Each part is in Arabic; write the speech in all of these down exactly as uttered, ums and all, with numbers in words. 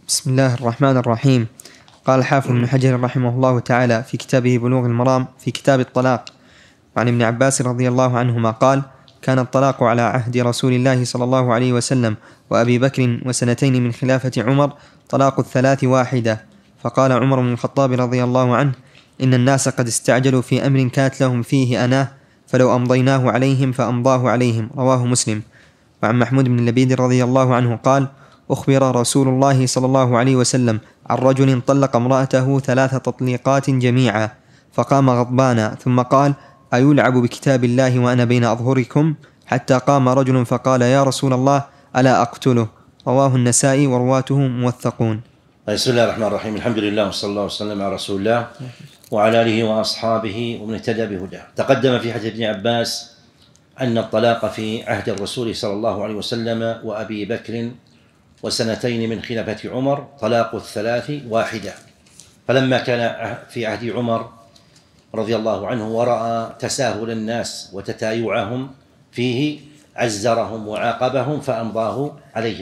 بسم الله الرحمن الرحيم. قال الحافظ ابن حجر رحمه الله تعالى في كتابه بلوغ المرام في كتاب الطلاق عن ابن عباس رضي الله عنهما قال: كان الطلاق على عهد رسول الله صلى الله عليه وسلم وأبي بكر وسنتين من خلافة عمر طلاق الثلاث واحدة. فقال عمر بن الخطاب رضي الله عنه: إن الناس قد استعجلوا في أمر كانت لهم فيه أناه، فلو أمضيناه عليهم فأمضاه عليهم. رواه مسلم. وعن محمود بن لبيد رضي الله عنه قال: أخبر رسول الله صلى الله عليه وسلم عن رجل طلق امرأته ثلاث تطليقات جميعا، فقام غضبانا ثم قال: أيلعب بكتاب الله وأنا بين أظهركم؟ حتى قام رجل فقال: يا رسول الله ألا أقتله؟ رواه النسائي ورواته موثقون. بسم الله الرحمن الرحيم. الحمد لله وصلى الله وسلم على رسول الله وعلى آله وأصحابه ومن اهتدى بهداه. تقدم في حديث ابن عباس أن الطلاق في عهد الرسول صلى الله عليه وسلم وأبي بكر وسنتين من خلافة عمر طلاق الثلاث واحدة. فلما كان في عهد عمر رضي الله عنه ورأى تساهل الناس وتتايعهم فيه عزرهم وعاقبهم فأمضاه عليهم.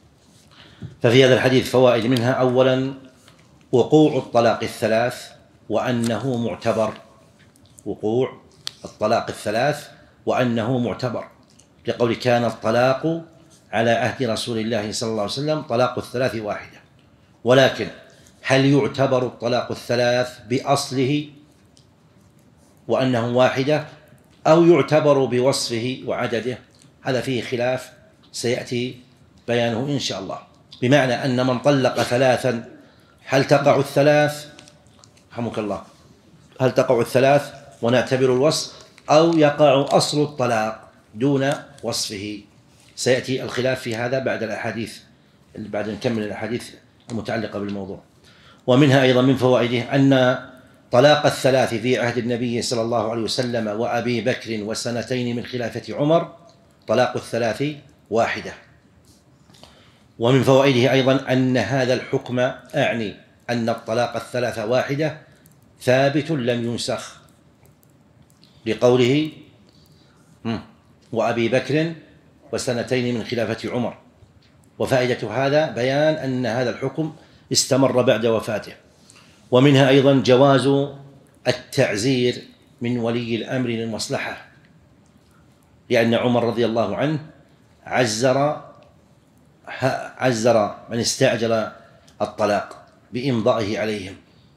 ففي هذا الحديث فوائد، منها أولا وقوع الطلاق الثلاث وأنه معتبر، وقوع الطلاق الثلاث وأنه معتبر، لقول كان الطلاق على عهد رسول الله صلى الله عليه وسلم طلاق الثلاث واحدة. ولكن هل يعتبر الطلاق الثلاث بأصله وأنه واحدة أو يعتبر بوصفه وعدده؟ هذا فيه خلاف سيأتي بيانه إن شاء الله. بمعنى أن من طلق ثلاثا هل تقع الثلاث رحمك الله هل تقع الثلاث ونعتبر الوصف، أو يقع أصل الطلاق دون وصفه؟ سيأتي الخلاف في هذا بعد الأحاديث، بعد نكمل الأحاديث المتعلقة بالموضوع. ومنها أيضا من فوائده أن طلاق الثلاث في عهد النبي صلى الله عليه وسلم وأبي بكر وسنتين من خلافة عمر طلاق الثلاث واحدة. ومن فوائده أيضا أن هذا الحكم، أعني أن الطلاق الثلاث واحدة، ثابت لم ينسخ، لقوله وأبي بكر وسنتين من خلافة عمر. وفائدة هذا بيان أن هذا الحكم استمر بعد وفاته. ومنها أيضا جواز التعزير من ولي الأمر للمصلحة، لأن عمر رضي الله عنه عزر عزر من استعجل الطلاق بإمضائه عليهم.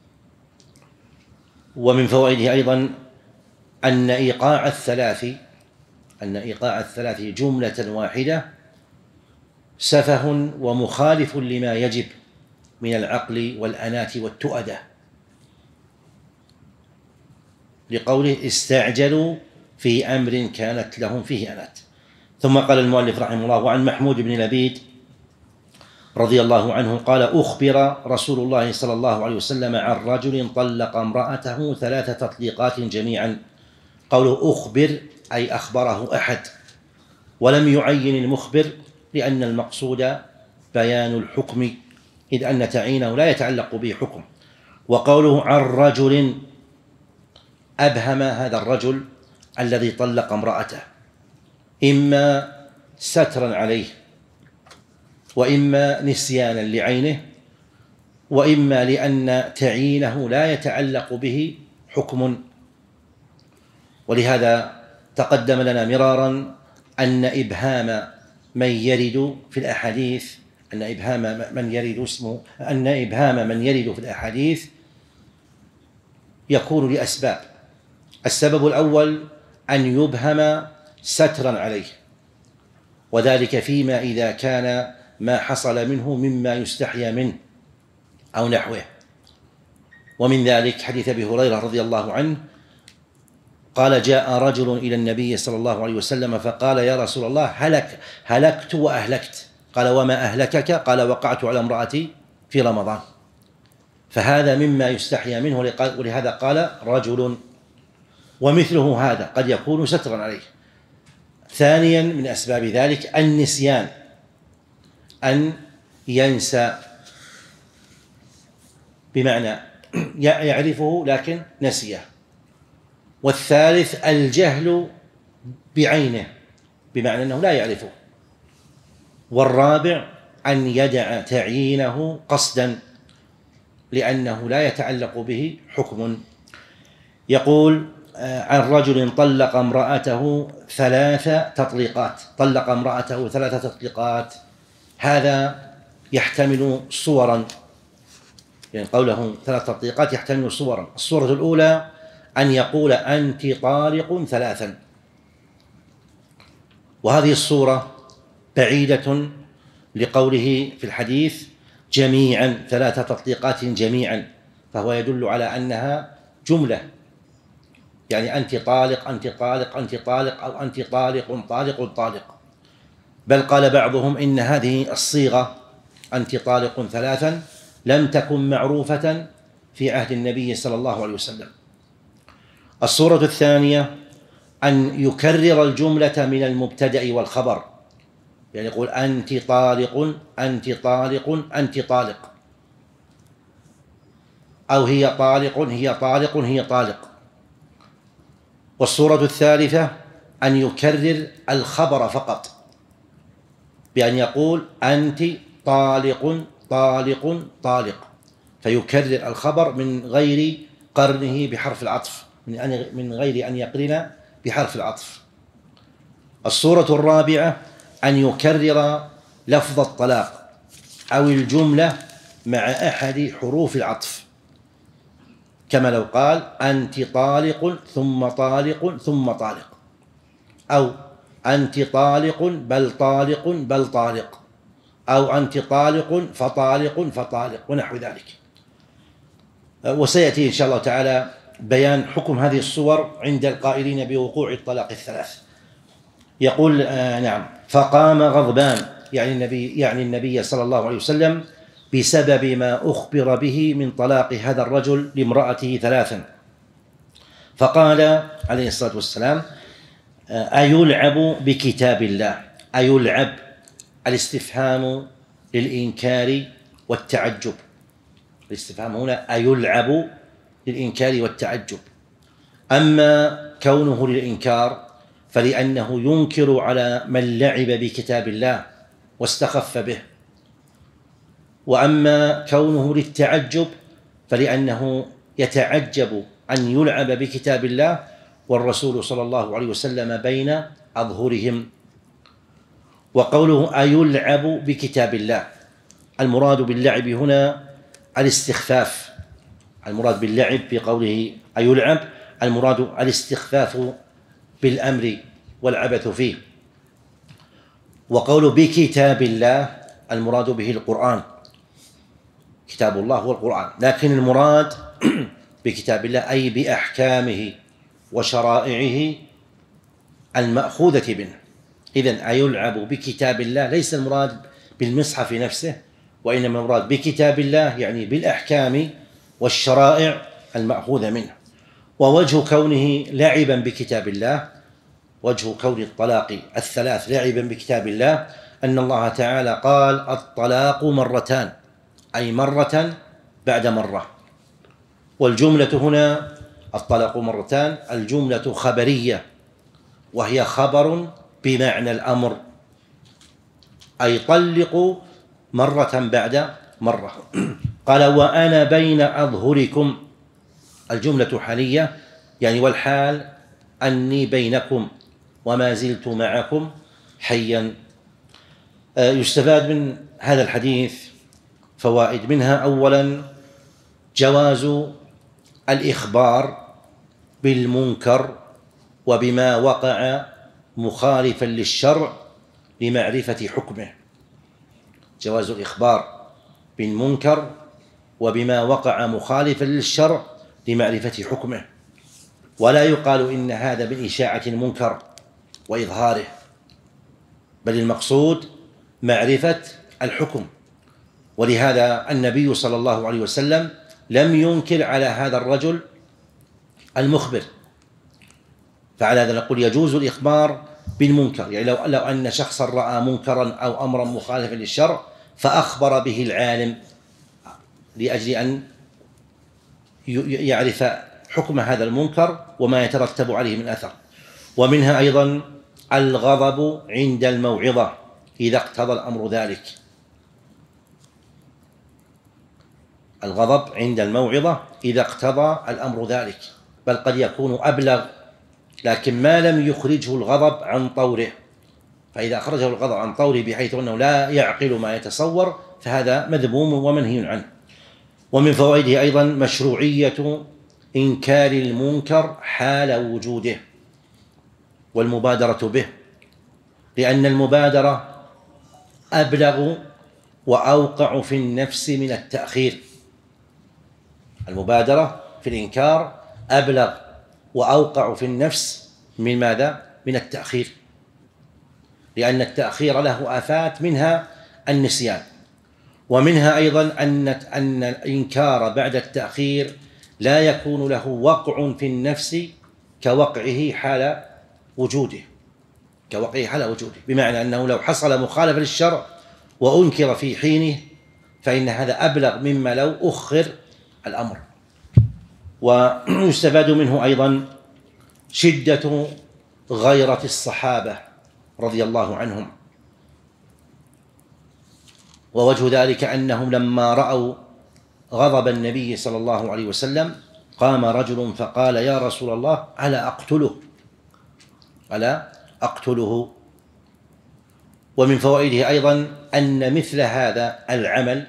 ومن فوائده أيضا أن إيقاع الثلاث أن إيقاع الثلاث جملة واحدة سفه ومخالف لما يجب من العقل والأنات والتؤدة، لقوله استعجلوا في أمر كانت لهم فيه أنات. ثم قال المؤلف رحمه الله: وعن محمود بن لبيد رضي الله عنه قال: أخبر رسول الله صلى الله عليه وسلم عن رجل طلق امرأته ثلاث تطليقات جميعا. قوله أخبر أي أخبره أحد، ولم يعين المخبر، لأن المقصود بيان الحكم، إذ أن تعيينه لا يتعلق به حكم. وقوله عن رجل أبهم هذا الرجل الذي طلق امرأته، إما سترا عليه، وإما نسيانا لعينه، وإما لأن تعيينه لا يتعلق به حكم. ولهذا تقدم لنا مرارا أن إبهام من يرد في الأحاديث أن إبهام من يرد اسمه أن إبهام من يرد في الأحاديث يكون لأسباب. السبب الأول أن يبهم سترا عليه، وذلك فيما إذا كان ما حصل منه مما يستحيا منه أو نحوه. ومن ذلك حديث أبي هريرة رضي الله عنه قال: جاء رجل إلى النبي صلى الله عليه وسلم فقال: يا رسول الله هلك هلكت وأهلكت. قال: وما أهلكك؟ قال: وقعت على امرأتي في رمضان. فهذا مما يستحيا منه، ولهذا قال رجل. ومثله هذا قد يكون سترا عليه. ثانيا من أسباب ذلك النسيان، أن ينسى، بمعنى يعرفه لكن نسيه. والثالث الجهل بعينه، بمعنى أنه لا يعرفه. والرابع أن يدع تعيينه قصدا لأنه لا يتعلق به حكم. يقول عن رجل طلق امرأته ثلاث تطليقات، طلق امرأته ثلاث تطليقات، هذا يحتمل صورا، يعني قوله ثلاث تطليقات يحتمل صورا. الصورة الأولى أن يقول أنت طالق ثلاثا، وهذه الصورة بعيدة لقوله في الحديث جميعا، ثلاث تطليقات جميعا، فهو يدل على أنها جملة، يعني أنت طالق أنت طالق أنت طالق أو أنت طالق طالق طالق. بل قال بعضهم إن هذه الصيغة أنت طالق ثلاثا لم تكن معروفة في عهد النبي صلى الله عليه وسلم. الصورة الثانية أن يكرر الجملة من المبتدأ والخبر، يعني يقول أنت طالق أنت طالق أنت طالق، أو هي طالق هي طالق هي طالق. والصورة الثالثة أن يكرر الخبر فقط، بأن يقول أنت طالق طالق طالق، فيكرر الخبر من غير قرنه بحرف العطف، من غير أن يقرن بحرف العطف. الصورة الرابعة أن يكرر لفظ الطلاق أو الجملة مع أحد حروف العطف، كما لو قال أنت طالق ثم طالق ثم طالق، أو أنت طالق بل طالق بل طالق، أو أنت طالق فطالق فطالق، ونحو ذلك. وسيأتي إن شاء الله تعالى بيان حكم هذه الصور عند القائلين بوقوع الطلاق الثلاث. يقول آه نعم فقام غضبان، يعني النبي يعني النبي صلى الله عليه وسلم بسبب ما أخبر به من طلاق هذا الرجل لامرأته ثلاثا، فقال عليه الصلاة والسلام أيلعب بكتاب الله؟ أيلعب، الاستفهام للإنكار والتعجب، الاستفهام هنا أيلعب للإنكار والتعجب. أما كونه للإنكار فلأنه ينكر على من لعب بكتاب الله واستخف به، وأما كونه للتعجب فلأنه يتعجب أن يلعب بكتاب الله والرسول صلى الله عليه وسلم بين أظهرهم. وقوله أيلعب بكتاب الله، المراد باللعب هنا الاستخفاف، المراد باللعب في قوله أيلعب المراد الاستخفاف بالأمر والعبث فيه. وقوله بكتاب الله المراد به القرآن، كتاب الله هو القرآن، لكن المراد بكتاب الله أي بأحكامه وشرائعه المأخوذة منه. إذن أيلعب بكتاب الله ليس المراد بالمصحف نفسه، وإنما المراد بكتاب الله يعني بالأحكام والشرائع المأخوذة منه. ووجه كونه لعبا بكتاب الله، وجه كون الطلاق الثلاث لعبا بكتاب الله، أن الله تعالى قال الطلاق مرتان، أي مرة بعد مرة. والجملة هنا الطلاق مرتان الجملة خبرية، وهي خبر بمعنى الأمر، أي طلقوا مرة بعد مرة. قال وأنا بين أظهركم، الجملة حالية، يعني والحال أني بينكم وما زلت معكم حيا. يستفاد من هذا الحديث فوائد، منها أولا جواز الإخبار بالمنكر وبما وقع مخالفا للشرع لمعرفة حكمه، جواز الإخبار بالمنكر وبما وقع مخالفا للشرع لمعرفة حكمه. ولا يقال إن هذا من إشاعة المنكر وإظهاره، بل المقصود معرفة الحكم. ولهذا النبي صلى الله عليه وسلم لم ينكر على هذا الرجل المخبر، فعلى هذا نقول يجوز الإخبار بالمنكر، يعني لو, لو أن شخصا رأى منكرا أو أمرا مخالفا للشرع فأخبر به العالم لأجل أن يعرف حكم هذا المنكر وما يترتب عليه من أثر. ومنها أيضا الغضب عند الموعظة إذا اقتضى الأمر ذلك، الغضب عند الموعظة إذا اقتضى الأمر ذلك، بل قد يكون أبلغ لكن ما لم يخرجه الغضب عن طوره، فإذا أخرجه الغضب عن طوره بحيث أنه لا يعقل ما يتصور فهذا مذموم ومنهي عنه. ومن فوائده أيضا مشروعية إنكار المنكر حال وجوده والمبادرة به، لأن المبادرة أبلغ وأوقع في النفس من التأخير. المبادرة في الإنكار أبلغ وأوقع في النفس من ماذا؟ من التأخير، لأن التأخير له آفات، منها النسيان، ومنها أيضا أن أن الإنكار بعد التأخير لا يكون له وقع في النفس كوقعه حال وجوده كوقعه حال وجوده بمعنى أنه لو حصل مخالفة للشرع وأنكر في حينه فإن هذا أبلغ مما لو أخر الأمر. ويستفاد منه أيضا شدة غيرة الصحابة رضي الله عنهم، ووجه ذلك أنهم لما رأوا غضب النبي صلى الله عليه وسلم قام رجل فقال: يا رسول الله ألا أقتله ألا أقتله. ومن فوائده أيضا أن مثل هذا العمل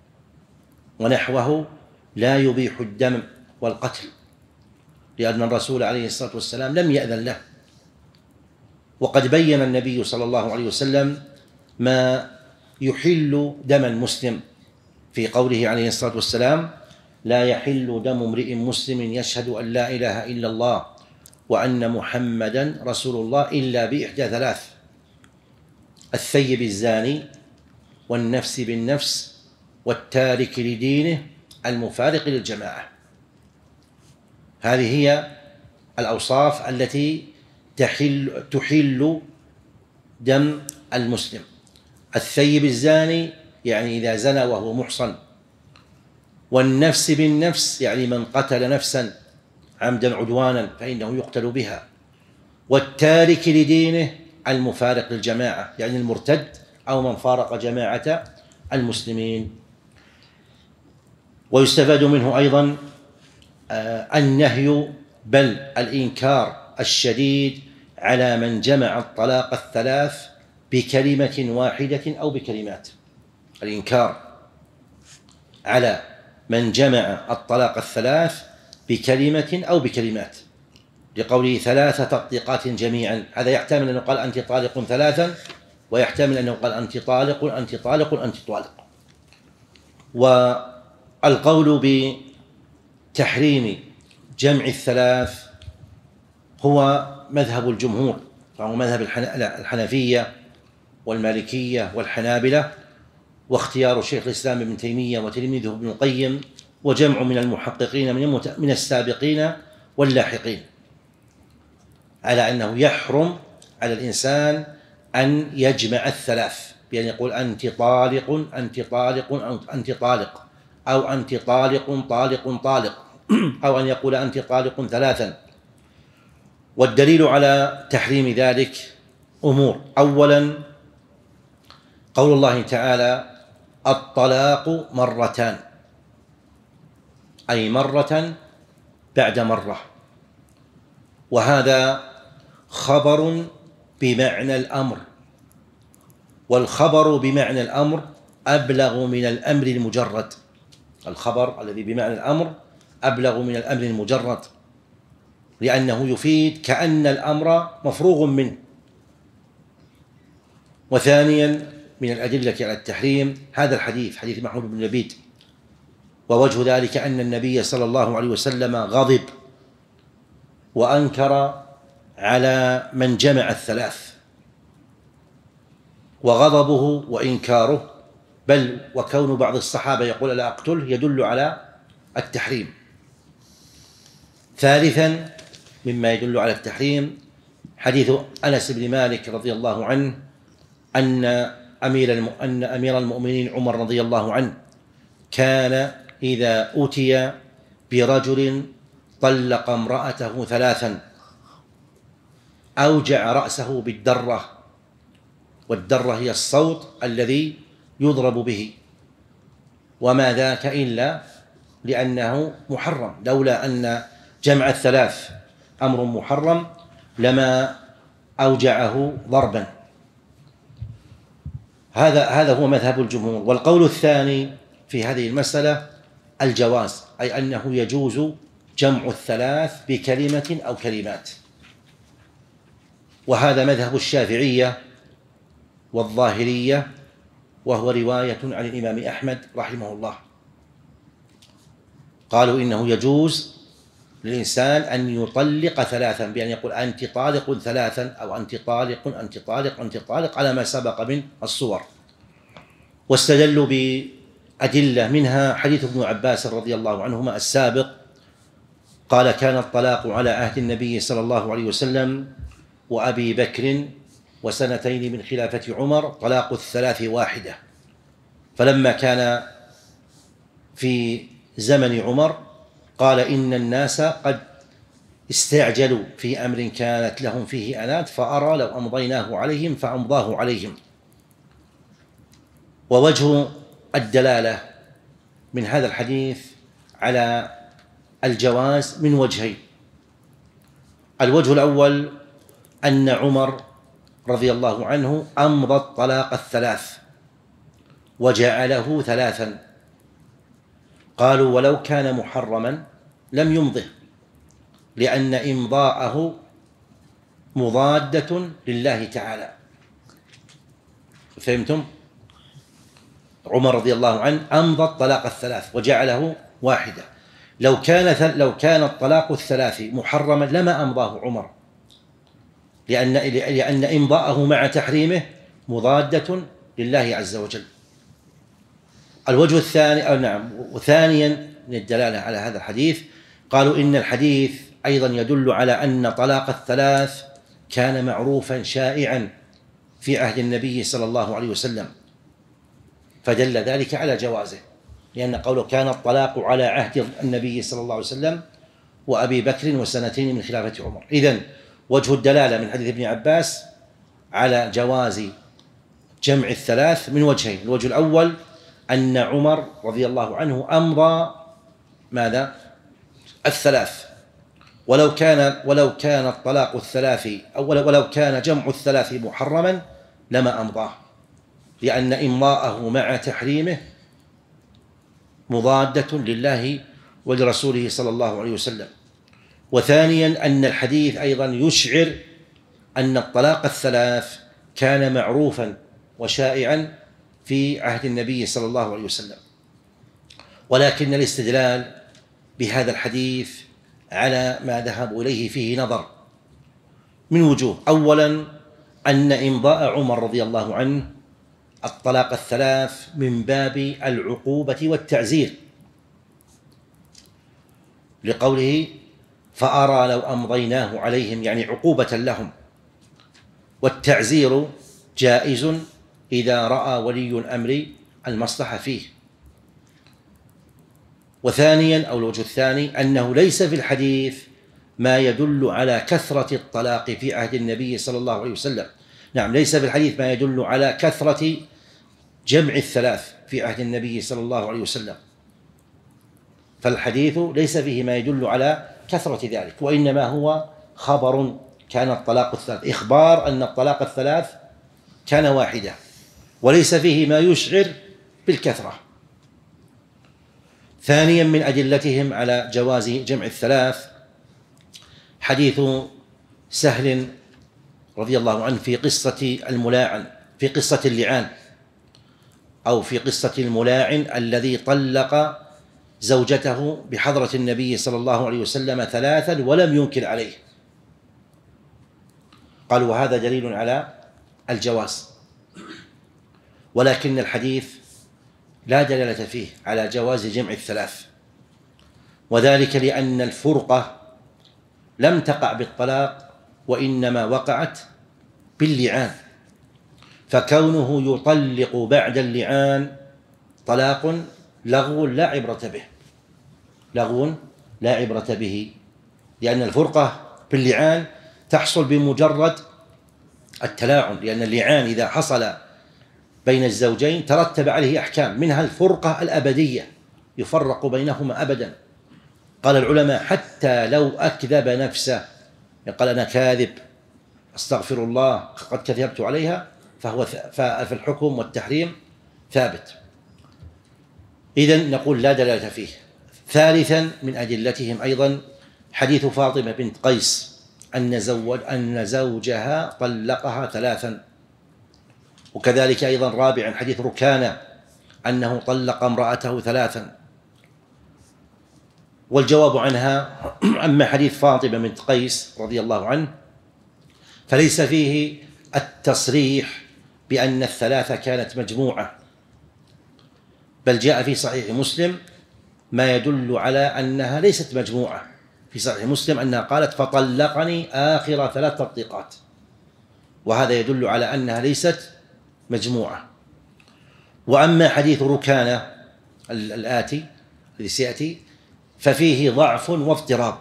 ونحوه لا يبيح الدم والقتل، لأن الرسول عليه الصلاة والسلام لم يأذن له، وقد بين النبي صلى الله عليه وسلم ما يحل دم المسلم في قوله عليه الصلاة والسلام: لا يحل دم امرئ مسلم يشهد أن لا إله إلا الله وأن محمدا رسول الله إلا بإحدى ثلاث: الثيب الزاني، والنفس بالنفس، والتارك لدينه، المفارق للجماعة. هذه هي الأوصاف التي تحل, تحل دم المسلم. الثيب الزاني يعني إذا زنى وهو محصن، والنفس بالنفس يعني من قتل نفسا عمدا عدوانا فإنه يقتل بها، والتارك لدينه المفارق للجماعة يعني المرتد أو من فارق جماعة المسلمين. ويستفاد منه أيضا النهي بل الإنكار الشديد على من جمع الطلاق الثلاث بكلمة واحدة أو بكلمات. الإنكار على من جمع الطلاق الثلاث بكلمة أو بكلمات، لقوله ثلاث تطليقات جميعا، هذا يحتمل أنه قال أنت طالق ثلاثا، ويحتمل أنه قال أنت طالق أنت طالق أنت طالق. والقول بتحريم جمع الثلاث هو مذهب الجمهور، فهو مذهب الحنفية والمالكية والحنابلة، واختيار شيخ الإسلام ابن تيمية وتلميذه ابن القيم وجمع من المحققين من السابقين واللاحقين على أنه يحرم على الإنسان أن يجمع الثلاث، بأن يقول أنت طالق أنت طالق أو أنت طالق أو أنت طالق طالق طالق أو أن يقول أنت طالق ثلاثا. والدليل على تحريم ذلك أمور: أولا قول الله تعالى: الطلاق مرتان، أي مرة بعد مرة، وهذا خبر بمعنى الأمر، والخبر بمعنى الأمر أبلغ من الأمر المجرد. الخبر الذي بمعنى الأمر أبلغ من الأمر المجرد، لأنه يفيد كأن الأمر مفروغ منه. وثانيا من الأدلة على التحريم هذا الحديث، حديث محمود بن لبيد، ووجه ذلك أن النبي صلى الله عليه وسلم غضب وأنكر على من جمع الثلاث، وغضبه وإنكاره بل وكون بعض الصحابة يقول لا أقتله يدل على التحريم. ثالثا مما يدل على التحريم حديث أنس بن مالك رضي الله عنه أن أمير أن أمير المؤمنين عمر رضي الله عنه كان إذا أتي برجل طلق امرأته ثلاثا أوجع رأسه بالدرة، والدرة هي الصوت الذي يضرب به، وما ذاك إلا لأنه محرم، لولا أن جمع الثلاث أمر محرم لما أوجعه ضربا. هذا هذا هو مذهب الجمهور. والقول الثاني في هذه المسألة الجواز، أي أنه يجوز جمع الثلاث بكلمة أو كلمات، وهذا مذهب الشافعية والظاهرية، وهو رواية عن الإمام أحمد رحمه الله. قالوا إنه يجوز للإنسان أن يطلق ثلاثا، بأن يقول أنت طالق ثلاثا، أو أنت طالق أنت طالق أنت طالق، على ما سبق من الصور. واستدلوا بأدلة منها حديث ابن عباس رضي الله عنهما السابق، قال كان الطلاق على عهد النبي صلى الله عليه وسلم وأبي بكر وسنتين من خلافة عمر طلاق الثلاث واحدة. فلما كان في زمن عمر قال إن الناس قد استعجلوا في أمر كانت لهم فيه أنات، فأرى لو أمضيناه عليهم فأمضاه عليهم. ووجه الدلالة من هذا الحديث على الجواز من وجهين. الوجه الأول أن عمر رضي الله عنه أمضى الطلاق الثلاث وجعله ثلاثا. قالوا ولو كان محرما لم يمضه، لأن إمضاءه مضادة لله تعالى. فهمتم؟ عمر رضي الله عنه أمضى الطلاق الثلاث وجعله واحدة. لو كان لو كان الطلاق الثلاث محرما لما أمضاه عمر، لأن لأن إمضاءه مع تحريمه مضادة لله عز وجل. الوجه الثاني أو نعم وثانيا من الدلالة على هذا الحديث، قالوا إن الحديث أيضا يدل على أن طلاق الثلاث كان معروفا شائعا في عهد النبي صلى الله عليه وسلم، فدل ذلك على جوازه، لأن قوله كان الطلاق على عهد النبي صلى الله عليه وسلم وأبي بكر وسنتين من خلافة عمر. إذن وجه الدلالة من حديث ابن عباس على جواز جمع الثلاث من وجهين. الوجه الأول أن عمر رضي الله عنه أمضى ماذا؟ الثلاث، ولو كان ولو كان الطلاق الثلاث أو ولو كان جمع الثلاث محرما لما أمضاه، لأن إمضاءه مع تحريمه مضادة لله ولرسوله صلى الله عليه وسلم. وثانيا أن الحديث أيضا يشعر أن الطلاق الثلاث كان معروفا وشائعا في عهد النبي صلى الله عليه وسلم، ولكن الاستدلال بهذا الحديث على ما ذهبوا إليه فيه نظر من وجوه. أولا أن إمضاء عمر رضي الله عنه الطلاق الثلاث من باب العقوبة والتعزير، لقوله فأرى لو أمضيناه عليهم، يعني عقوبة لهم. والتعزير جائز إذا رأى ولي الأمر المصلحة فيه. وثانيا أو الوجه الثاني أنه ليس في الحديث ما يدل على كثرة الطلاق في عهد النبي صلى الله عليه وسلم. نعم، ليس في الحديث ما يدل على كثرة جمع الثلاث في عهد النبي صلى الله عليه وسلم، فالحديث ليس فيه ما يدل على كثرة ذلك، وإنما هو خبر كان الطلاق الثلاث، إخبار أن الطلاق الثلاث كان واحدة، وليس فيه ما يشعر بالكثرة. ثانيا من أدلتهم على جواز جمع الثلاث حديث سهل رضي الله عنه في قصة الملاعن، في قصة اللعان، أو في قصة الملاعن الذي طلق زوجته بحضرة النبي صلى الله عليه وسلم ثلاثا ولم ينكر عليه. قالوا وهذا دليل على الجواز، ولكن الحديث لا دلالة فيه على جواز جمع الثلاث، وذلك لأن الفرقة لم تقع بالطلاق وإنما وقعت باللعان، فكونه يطلق بعد اللعان طلاق لغو لا عبرة به، لغو لا عبرة به، لأن الفرقة باللعان تحصل بمجرد التلاعن، لأن اللعان إذا حصل بين الزوجين ترتب عليه أحكام، منها الفرقة الأبدية يفرق بينهما أبدا. قال العلماء حتى لو أكذب نفسه، قال أنا كاذب أستغفر الله قد كذبت عليها، فهو في الحكم والتحريم ثابت. إذن نقول لا دلالة فيه. ثالثا من أدلتهم أيضا حديث فاطمة بنت قيس أن زوج أن زوجها طلقها ثلاثا، وكذلك أيضا رابعا حديث ركانة أنه طلق امرأته ثلاثا. والجواب عنها أما حديث فاطمة بنت قيس رضي الله عنه فليس فيه التصريح بأن الثلاثة كانت مجموعة، بل جاء في صحيح مسلم ما يدل على أنها ليست مجموعة. في صحيح مسلم أنها قالت فطلقني آخر ثلاث تطليقات، وهذا يدل على أنها ليست مجموعة. وأما حديث ركانة الآتي الذي سيأتي ففيه ضعف واضطراب،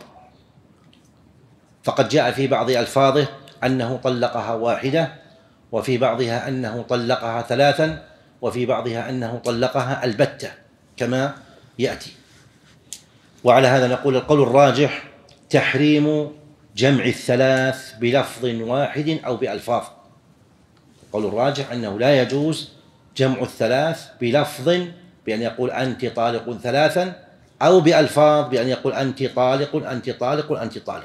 فقد جاء في بعض ألفاظه أنه طلقها واحدة، وفي بعضها أنه طلقها ثلاثا، وفي بعضها أنه طلقها البتة كما يأتي. وعلى هذا نقول القول الراجح تحريم جمع الثلاث بلفظ واحد أو بألفاظ. القول الراجح أنه لا يجوز جمع الثلاث بلفظ بأن يقول أنت طالق ثلاثا، أو بألفاظ بأن يقول أنت طالق أنت طالق أنت طالق.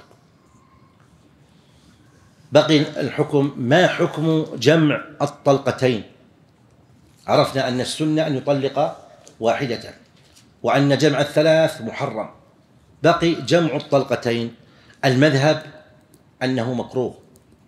بقي الحكم، ما حكم جمع الطلقتين؟ عرفنا أن السنة أن يطلق واحدة، وأن جمع الثلاث محرم. بقي جمع الطلقتين. المذهب أنه مكروه،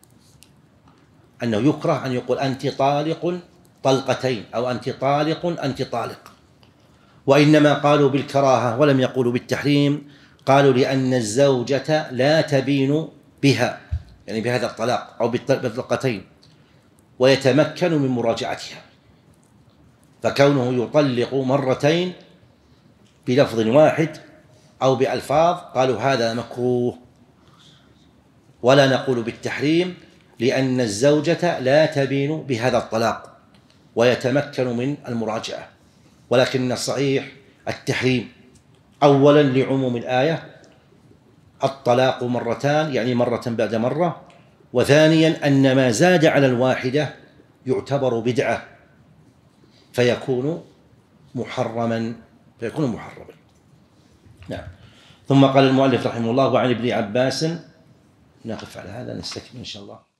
أنه يكره أن يقول أنت طالق طلقتين أو أنت طالق أنت طالق، وإنما قالوا بالكراهة ولم يقولوا بالتحريم. قالوا لأن الزوجة لا تبين بها، يعني بهذا الطلاق أو بالطلقتين، ويتمكن من مراجعتها، فكونه يطلق مرتين بلفظ واحد أو بألفاظ قالوا هذا مكروه. ولا نقول بالتحريم لأن الزوجة لا تبين بهذا الطلاق ويتمكن من المراجعة، ولكن الصحيح التحريم، أولا لعموم الآية الطلاق مرتان يعني مرة بعد مرة، وثانيا أن ما زاد على الواحدة يعتبر بدعة فيكون محرما فيكون محرما نعم. ثم قال المؤلف رحمه الله وعن ابن عباس، نقف على هذا نستكمل إن شاء الله.